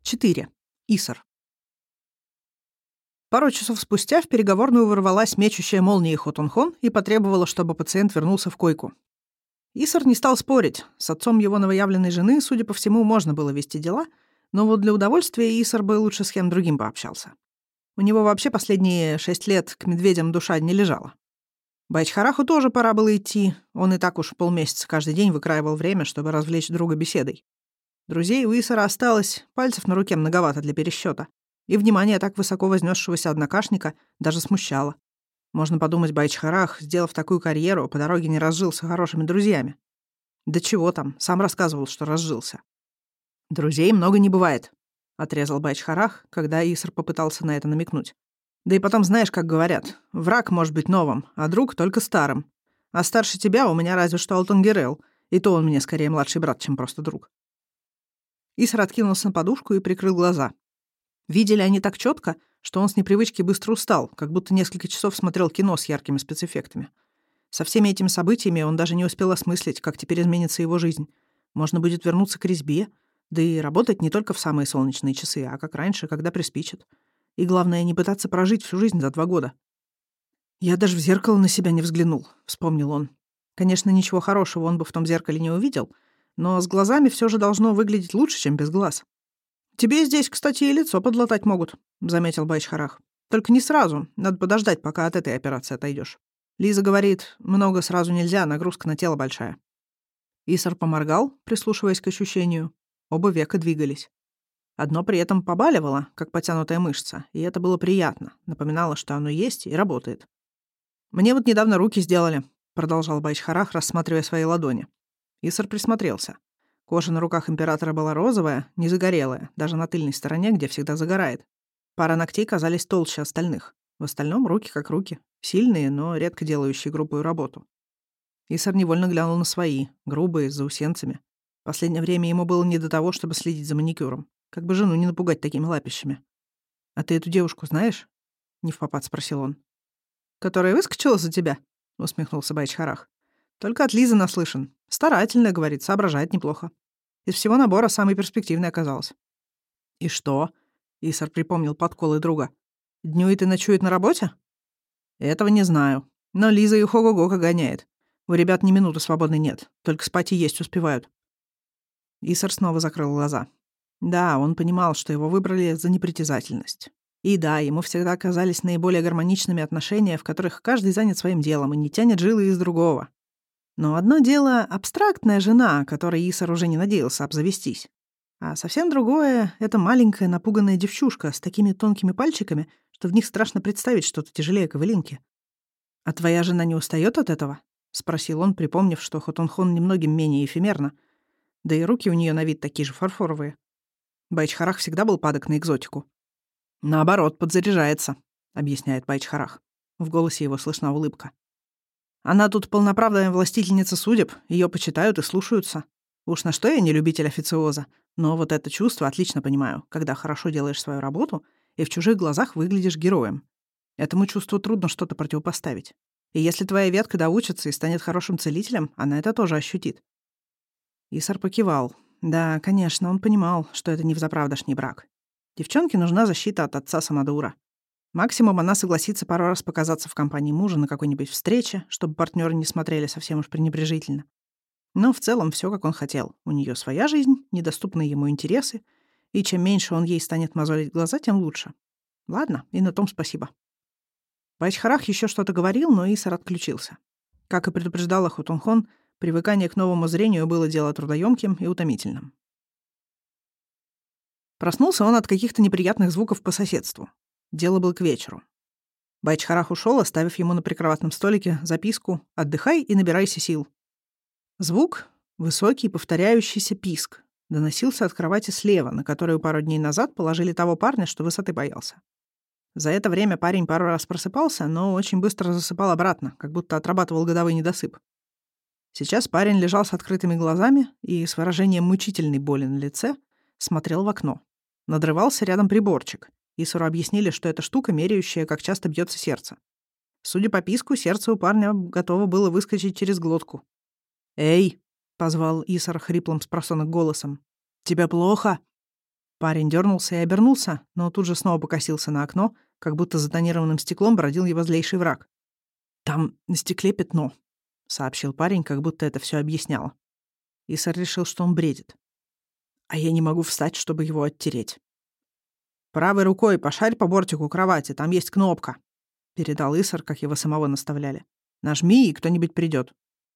4. Исар. Пару часов спустя в переговорную ворвалась мечущая молнией Хотунхон и потребовала, чтобы пациент вернулся в койку. Исар не стал спорить. С отцом его новоявленной жены, судя по всему, можно было вести дела, но вот для удовольствия Исар бы лучше с кем другим пообщался. У него вообще последние 6 лет к медведям душа не лежала. Байчхараху тоже пора было идти. Он и так уж полмесяца каждый день выкраивал время, чтобы развлечь друга беседой. Друзей у Исара осталось, пальцев на руке многовато для пересчета. И внимание так высоко вознесшегося однокашника даже смущало. Можно подумать, Байчхарах, сделав такую карьеру, по дороге не разжился хорошими друзьями. Да чего там, сам рассказывал, что разжился. «Друзей много не бывает», — отрезал Байчхарах, когда Исар попытался на это намекнуть. «Да и потом знаешь, как говорят, враг может быть новым, а друг только старым. А старше тебя у меня разве что Алтангерел, и то он мне скорее младший брат, чем просто друг». Исар откинулся на подушку и прикрыл глаза. Видели они так четко, что он с непривычки быстро устал, как будто несколько часов смотрел кино с яркими спецэффектами. Со всеми этими событиями он даже не успел осмыслить, как теперь изменится его жизнь. Можно будет вернуться к резьбе, да и работать не только в самые солнечные часы, а как раньше, когда приспичит. И главное, не пытаться прожить всю жизнь за 2 года. «Я даже в зеркало на себя не взглянул», — вспомнил он. Конечно, ничего хорошего он бы в том зеркале не увидел, но с глазами все же должно выглядеть лучше, чем без глаз. «Тебе здесь, кстати, и лицо подлатать могут», — заметил Байчхарах. «Только не сразу. Надо подождать, пока от этой операции отойдешь. Лиза говорит, много сразу нельзя, нагрузка на тело большая». Исар поморгал, прислушиваясь к ощущению. Оба века двигались. Одно при этом побаливало, как потянутая мышца, и это было приятно, напоминало, что оно есть и работает. «Мне вот недавно руки сделали», — продолжал Байчхарах, рассматривая свои ладони. Исар присмотрелся. Кожа на руках императора была розовая, не загорелая, даже на тыльной стороне, где всегда загорает. Пара ногтей казались толще остальных. В остальном руки как руки, сильные, но редко делающие грубую работу. Исар невольно глянул на свои, грубые, с заусенцами. В последнее время ему было не до того, чтобы следить за маникюром. Как бы жену не напугать такими лапищами. «А ты эту девушку знаешь?» — невпопад спросил он. «Которая выскочила за тебя?» — усмехнулся Байчхарах. «Только от Лизы наслышан. Старательная, говорит, соображает неплохо. Из всего набора самой перспективной оказалась». «И что?» — Исар припомнил подколы друга. «Днюет и ночует на работе?» «Этого не знаю. Но Лиза их ого-го гоняет. У ребят ни минуты свободной нет. Только спать и есть успевают». Исар снова закрыл глаза. Да, он понимал, что его выбрали за непритязательность. И да, ему всегда казались наиболее гармоничными отношения, в которых каждый занят своим делом и не тянет жилы из другого. Но одно дело — абстрактная жена, которой Исар уже не надеялся обзавестись. А совсем другое — это маленькая напуганная девчушка с такими тонкими пальчиками, что в них страшно представить что-то тяжелее ковылинки. «А твоя жена не устает от этого?» — спросил он, припомнив, что Хотунхон немногим менее эфемерна. Да и руки у нее на вид такие же фарфоровые. Байчхарах всегда был падок на экзотику. «Наоборот, подзаряжается», — объясняет Байчхарах. В голосе его слышна улыбка. «Она тут полноправная властительница судеб, ее почитают и слушаются. Уж на что я не любитель официоза, но вот это чувство отлично понимаю, когда хорошо делаешь свою работу и в чужих глазах выглядишь героем. Этому чувству трудно что-то противопоставить. И если твоя ветка доучится и станет хорошим целителем, она это тоже ощутит». Исар покивал. Да, конечно, он понимал, что это не взаправдошний брак. Девчонке нужна защита от отца-самодура. Максимум она согласится пару раз показаться в компании мужа на какой-нибудь встрече, чтобы партнеры не смотрели совсем уж пренебрежительно. Но в целом все, как он хотел. У нее своя жизнь, недоступные ему интересы, и чем меньше он ей станет мозолить глаза, тем лучше. Ладно, и на том спасибо. Байчхарах еще что-то говорил, но Исар отключился. Как и предупреждала Хотунхон, привыкание к новому зрению было дело трудоемким и утомительным. Проснулся он от каких-то неприятных звуков по соседству. Дело было к вечеру. Байчхарах ушел, оставив ему на прикроватном столике записку «Отдыхай и набирайся сил». Звук, высокий, повторяющийся писк, доносился от кровати слева, на которую пару дней назад положили того парня, что высоты боялся. За это время парень пару раз просыпался, но очень быстро засыпал обратно, как будто отрабатывал годовой недосып. Сейчас парень лежал с открытыми глазами и с выражением мучительной боли на лице смотрел в окно. Надрывался рядом приборчик. Исару объяснили, что это штука, меряющая, как часто бьется сердце. Судя по писку, сердце у парня готово было выскочить через глотку. «Эй!» — позвал Исар хриплым спросонок голосом. «Тебе плохо?» Парень дернулся и обернулся, но тут же снова покосился на окно, как будто за тонированным стеклом бродил его злейший враг. «Там на стекле пятно», — сообщил парень, как будто это все объясняло. Исар решил, что он бредит. «А я не могу встать, чтобы его оттереть». «Правой рукой пошарь по бортику кровати, там есть кнопка», — передал Исар, как его самого наставляли. «Нажми, и кто-нибудь придет».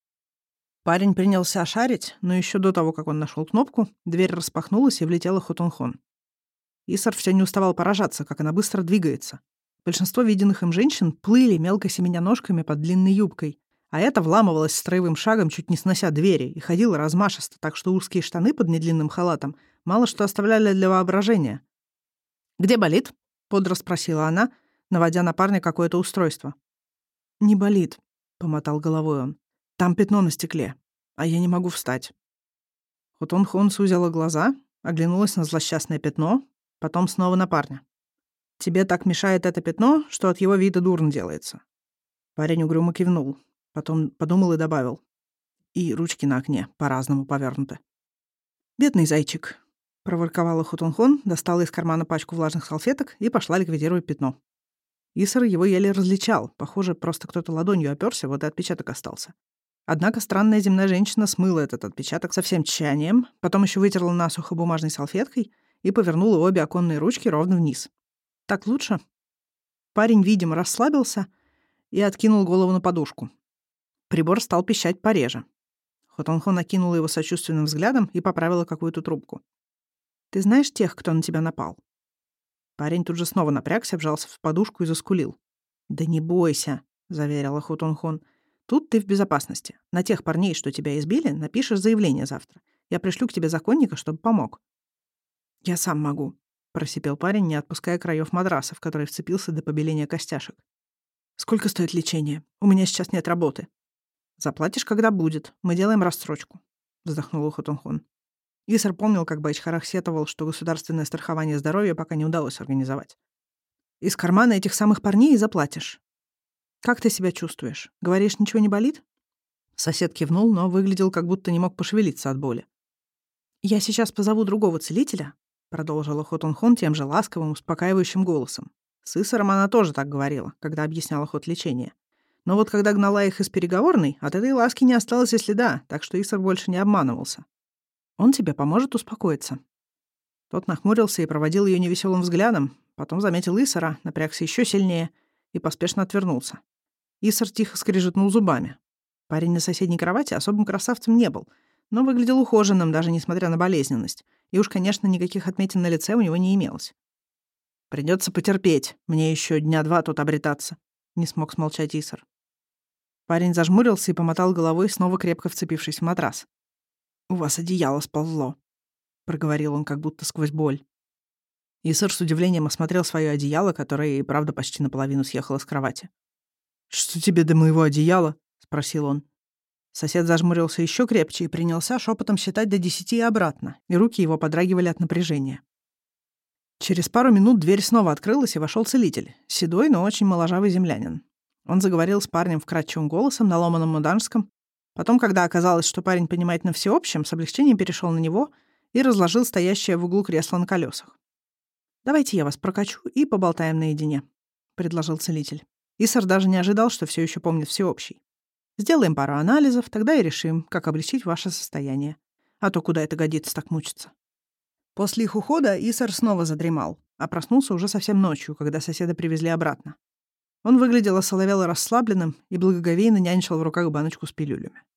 Парень принялся шарить, но еще до того, как он нашел кнопку, дверь распахнулась и влетела Хотунхон. Исар все не уставал поражаться, как она быстро двигается. Большинство виденных им женщин плыли мелко семеня ножками под длинной юбкой, а эта вламывалась строевым шагом, чуть не снося двери, и ходила размашисто, так что узкие штаны под недлинным халатом мало что оставляли для воображения. «Где болит?» — бодро спросила она, наводя на парня какое-то устройство. «Не болит», — помотал головой он. «Там пятно на стекле, а я не могу встать». Хотунхон сузила глаза, оглянулась на злосчастное пятно, потом снова на парня. «Тебе так мешает это пятно, что от его вида дурно делается». Парень угрюмо кивнул, потом подумал и добавил. «И ручки на окне по-разному повернуты». «Бедный зайчик», — проворковала Хотунхон, достала из кармана пачку влажных салфеток и пошла ликвидировать пятно. Исар его еле различал, похоже, просто кто-то ладонью оперся, вот и отпечаток остался. Однако странная земная женщина смыла этот отпечаток со всем тщанием, потом еще вытерла насухо бумажной салфеткой и повернула обе оконные ручки ровно вниз. «Так лучше?» Парень, видимо, расслабился и откинул голову на подушку. Прибор стал пищать пореже. Хотунхон накинула его сочувственным взглядом и поправила какую-то трубку. «Ты знаешь тех, кто на тебя напал?» Парень тут же снова напрягся, вжался в подушку и заскулил. «Да не бойся», — заверила Хотунхон. «Тут ты в безопасности. На тех парней, что тебя избили, напишешь заявление завтра. Я пришлю к тебе законника, чтобы помог». «Я сам могу», — просипел парень, не отпуская краев матраса, в который вцепился до побеления костяшек. «Сколько стоит лечение? У меня сейчас нет работы». «Заплатишь, когда будет. Мы делаем рассрочку», — вздохнула Хотунхон. Исар помнил, как Байчхарах сетовал, что государственное страхование здоровья пока не удалось организовать. «Из кармана этих самых парней и заплатишь». «Как ты себя чувствуешь? Говоришь, ничего не болит?» Сосед кивнул, но выглядел, как будто не мог пошевелиться от боли. «Я сейчас позову другого целителя», — продолжила Хотунхон тем же ласковым, успокаивающим голосом. С Исаром она тоже так говорила, когда объясняла ход лечения. Но вот когда гнала их из переговорной, от этой ласки не осталось и следа, так что Исар больше не обманывался. «Он тебе поможет успокоиться». Тот нахмурился и проводил ее невеселым взглядом, потом заметил Исара, напрягся еще сильнее и поспешно отвернулся. Исар тихо скрежетнул зубами. Парень на соседней кровати особым красавцем не был, но выглядел ухоженным, даже несмотря на болезненность, и уж, конечно, никаких отметин на лице у него не имелось. «Придется потерпеть, мне еще дня два тут обретаться», — не смог смолчать Исар. Парень зажмурился и помотал головой, снова крепко вцепившись в матрас. «У вас одеяло сползло», — проговорил он как будто сквозь боль. Исар с удивлением осмотрел свое одеяло, которое и правда почти наполовину съехало с кровати. «Что тебе до моего одеяла?» — спросил он. Сосед зажмурился еще крепче и принялся шепотом считать до 10 и обратно, и руки его подрагивали от напряжения. Через пару минут дверь снова открылась, и вошел целитель, седой, но очень моложавый землянин. Он заговорил с парнем вкрадчивым голосом на ломаном муданжском. Потом, когда оказалось, что парень понимает на всеобщем, с облегчением перешел на него и разложил стоящее в углу кресло на колесах. «Давайте я вас прокачу и поболтаем наедине», — предложил целитель. Исар даже не ожидал, что все еще помнит всеобщий. «Сделаем пару анализов, тогда и решим, как облегчить ваше состояние. А то куда это годится так мучиться». После их ухода Исар снова задремал, а проснулся уже совсем ночью, когда соседа привезли обратно. Он выглядел осоловело расслабленным и благоговейно нянчил в руках баночку с пилюлями.